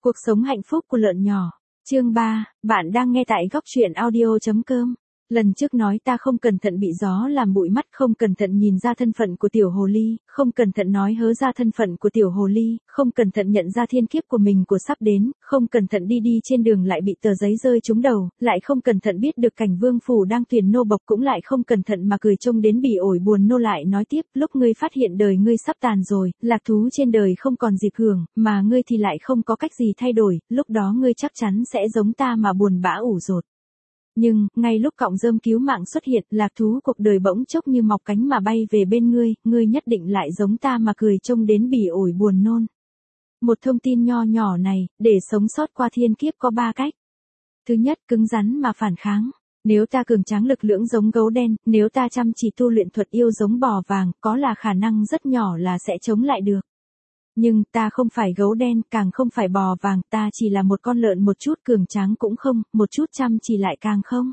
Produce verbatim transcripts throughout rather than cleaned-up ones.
Cuộc sống hạnh phúc của lợn nhỏ. Chương ba, bạn đang nghe tại góc truyện audio chấm com. Lần trước nói ta không cẩn thận bị gió làm bụi mắt, không cẩn thận nhìn ra thân phận của tiểu hồ ly, không cẩn thận nói hớ ra thân phận của tiểu hồ ly, không cẩn thận nhận ra thiên kiếp của mình của sắp đến, không cẩn thận đi đi trên đường lại bị tờ giấy rơi trúng đầu, lại không cẩn thận biết được cảnh vương phủ đang tuyển nô bộc, cũng lại không cẩn thận mà cười trông đến bỉ ổi buồn nô. Lại nói tiếp, lúc ngươi phát hiện đời ngươi sắp tàn rồi, lạc thú trên đời không còn dịp hưởng, mà ngươi thì lại không có cách gì thay đổi, lúc đó ngươi chắc chắn sẽ giống ta mà buồn bã ủ rột. Nhưng, ngay lúc cọng rơm cứu mạng xuất hiện, lạc thú cuộc đời bỗng chốc như mọc cánh mà bay về bên ngươi, ngươi nhất định lại giống ta mà cười trông đến bỉ ổi buồn nôn. Một thông tin nho nhỏ này, để sống sót qua thiên kiếp có ba cách. Thứ nhất, cứng rắn mà phản kháng. Nếu ta cường tráng lực lưỡng giống gấu đen, nếu ta chăm chỉ tu luyện thuật yêu giống bò vàng, có là khả năng rất nhỏ là sẽ chống lại được. Nhưng ta không phải gấu đen, càng không phải bò vàng, ta chỉ là một con lợn, một chút cường tráng cũng không, một chút chăm chỉ lại càng không.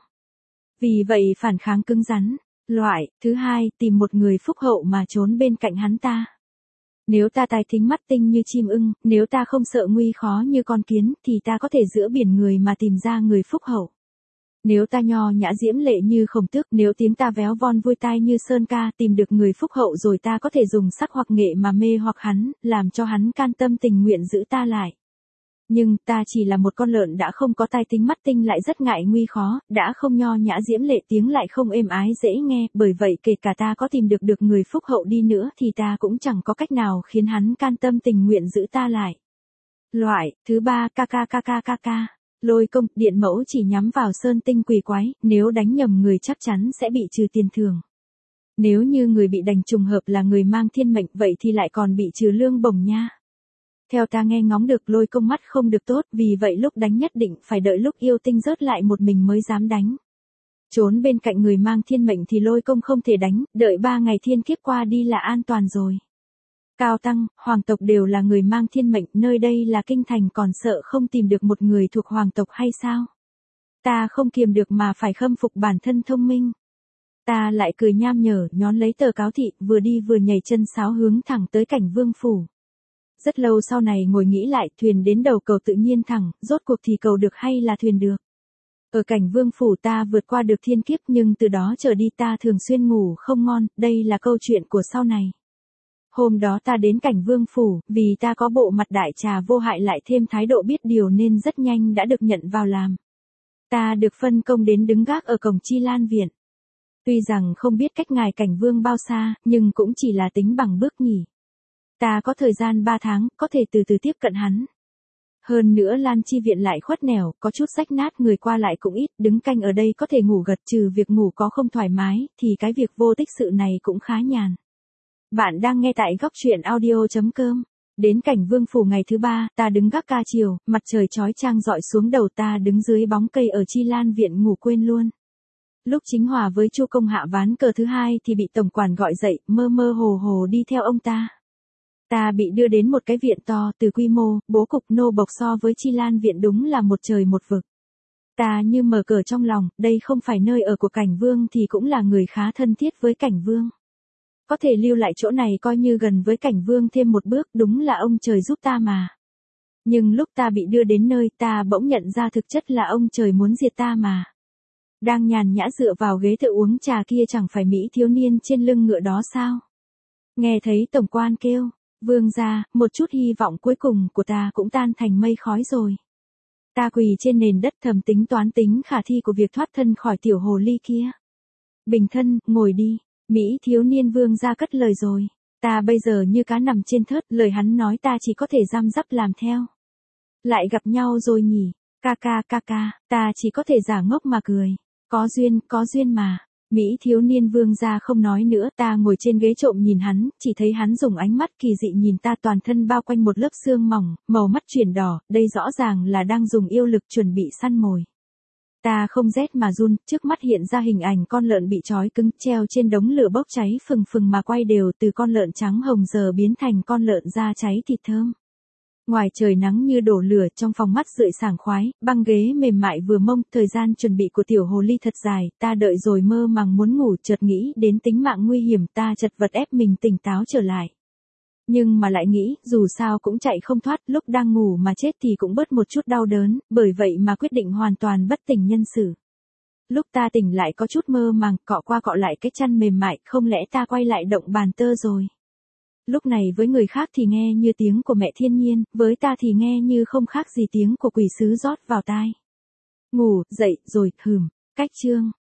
Vì vậy phản kháng cứng rắn. Loại, thứ hai, tìm một người phúc hậu mà trốn bên cạnh hắn ta. Nếu ta tài thính mắt tinh như chim ưng, nếu ta không sợ nguy khó như con kiến, thì ta có thể giữa biển người mà tìm ra người phúc hậu. Nếu ta nho nhã diễm lệ như Khổng Tước, nếu tiếng ta véo von vui tai như Sơn Ca, tìm được người phúc hậu rồi ta có thể dùng sắc hoặc nghệ mà mê hoặc hắn, làm cho hắn can tâm tình nguyện giữ ta lại. Nhưng, ta chỉ là một con lợn đã không có tai tính mắt tinh, lại rất ngại nguy khó, đã không nho nhã diễm lệ, tiếng lại không êm ái dễ nghe, bởi vậy kể cả ta có tìm được được người phúc hậu đi nữa thì ta cũng chẳng có cách nào khiến hắn can tâm tình nguyện giữ ta lại. Loại, thứ ba, ca ca ca ca ca ca. Lôi công, điện mẫu chỉ nhắm vào sơn tinh quỷ quái, nếu đánh nhầm người chắc chắn sẽ bị trừ tiền thưởng. Nếu như người bị đánh trùng hợp là người mang thiên mệnh, vậy thì lại còn bị trừ lương bổng nha. Theo ta nghe ngóng được, lôi công mắt không được tốt, vì vậy lúc đánh nhất định phải đợi lúc yêu tinh rớt lại một mình mới dám đánh. Trốn bên cạnh người mang thiên mệnh thì lôi công không thể đánh, đợi ba ngày thiên kiếp qua đi là an toàn rồi. Cao tăng, hoàng tộc đều là người mang thiên mệnh, nơi đây là kinh thành, còn sợ không tìm được một người thuộc hoàng tộc hay sao? Ta không kiềm được mà phải khâm phục bản thân thông minh. Ta lại cười nham nhở, nhón lấy tờ cáo thị, vừa đi vừa nhảy chân sáo hướng thẳng tới cảnh vương phủ. Rất lâu sau này ngồi nghĩ lại, thuyền đến đầu cầu tự nhiên thẳng, rốt cuộc thì cầu được hay là thuyền được? Ở cảnh vương phủ ta vượt qua được thiên kiếp, nhưng từ đó trở đi ta thường xuyên ngủ không ngon, đây là câu chuyện của sau này. Hôm đó ta đến cảnh vương phủ, vì ta có bộ mặt đại trà vô hại lại thêm thái độ biết điều nên rất nhanh đã được nhận vào làm. Ta được phân công đến đứng gác ở cổng Chi Lan viện. Tuy rằng không biết cách ngài cảnh vương bao xa, nhưng cũng chỉ là tính bằng bước nhỉ. Ta có thời gian ba tháng, có thể từ từ tiếp cận hắn. Hơn nữa Lan Chi viện lại khuất nẻo, có chút rách nát, người qua lại cũng ít, đứng canh ở đây có thể ngủ gật, trừ việc ngủ có không thoải mái, thì cái việc vô tích sự này cũng khá nhàn. Bạn đang nghe tại góc truyện audio chấm com. Đến cảnh vương phủ ngày thứ ba, ta đứng gác ca chiều, mặt trời chói chang rọi xuống đầu, ta đứng dưới bóng cây ở Chi Lan viện ngủ quên luôn. Lúc chính hòa với Chu công hạ ván cờ thứ hai thì bị tổng quản gọi dậy, mơ mơ hồ hồ đi theo ông ta. Ta bị đưa đến một cái viện to, từ quy mô, bố cục, nô bộc so với Chi Lan viện đúng là một trời một vực. Ta như mở cờ trong lòng, đây không phải nơi ở của cảnh vương thì cũng là người khá thân thiết với cảnh vương. Có thể lưu lại chỗ này coi như gần với cảnh vương thêm một bước, đúng là ông trời giúp ta mà. Nhưng lúc ta bị đưa đến nơi, ta bỗng nhận ra thực chất là ông trời muốn diệt ta mà. Đang nhàn nhã dựa vào ghế tự uống trà kia chẳng phải mỹ thiếu niên trên lưng ngựa đó sao? Nghe thấy tổng quan kêu, vương gia, một chút hy vọng cuối cùng của ta cũng tan thành mây khói rồi. Ta quỳ trên nền đất thầm tính toán tính khả thi của việc thoát thân khỏi tiểu hồ ly kia. Bình thân, ngồi đi. Mỹ thiếu niên vương gia cất lời rồi. Ta bây giờ như cá nằm trên thớt, lời hắn nói ta chỉ có thể răm rắp làm theo. Lại gặp nhau rồi nhỉ, ca ca ca ca, ta chỉ có thể giả ngốc mà cười. Có duyên, có duyên mà. Mỹ thiếu niên vương gia không nói nữa, ta ngồi trên ghế trộm nhìn hắn, chỉ thấy hắn dùng ánh mắt kỳ dị nhìn ta, toàn thân bao quanh một lớp xương mỏng, màu mắt chuyển đỏ, đây rõ ràng là đang dùng yêu lực chuẩn bị săn mồi. Ta không rét mà run, trước mắt hiện ra hình ảnh con lợn bị trói cứng, treo trên đống lửa bốc cháy phừng phừng mà quay đều, từ con lợn trắng hồng giờ biến thành con lợn da cháy thịt thơm. Ngoài trời nắng như đổ lửa, trong phòng mắt rượi sảng khoái, băng ghế mềm mại vừa mông, thời gian chuẩn bị của tiểu hồ ly thật dài, ta đợi rồi mơ màng muốn ngủ, chợt nghĩ đến tính mạng nguy hiểm, ta chật vật ép mình tỉnh táo trở lại. Nhưng mà lại nghĩ, dù sao cũng chạy không thoát, lúc đang ngủ mà chết thì cũng bớt một chút đau đớn, bởi vậy mà quyết định hoàn toàn bất tỉnh nhân sự. Lúc ta tỉnh lại có chút mơ màng, cọ qua cọ lại cái chăn mềm mại, không lẽ ta quay lại động bàn tơ rồi. Lúc này với người khác thì nghe như tiếng của mẹ thiên nhiên, với ta thì nghe như không khác gì tiếng của quỷ sứ rót vào tai. Ngủ, dậy, rồi, hừm, cách chương.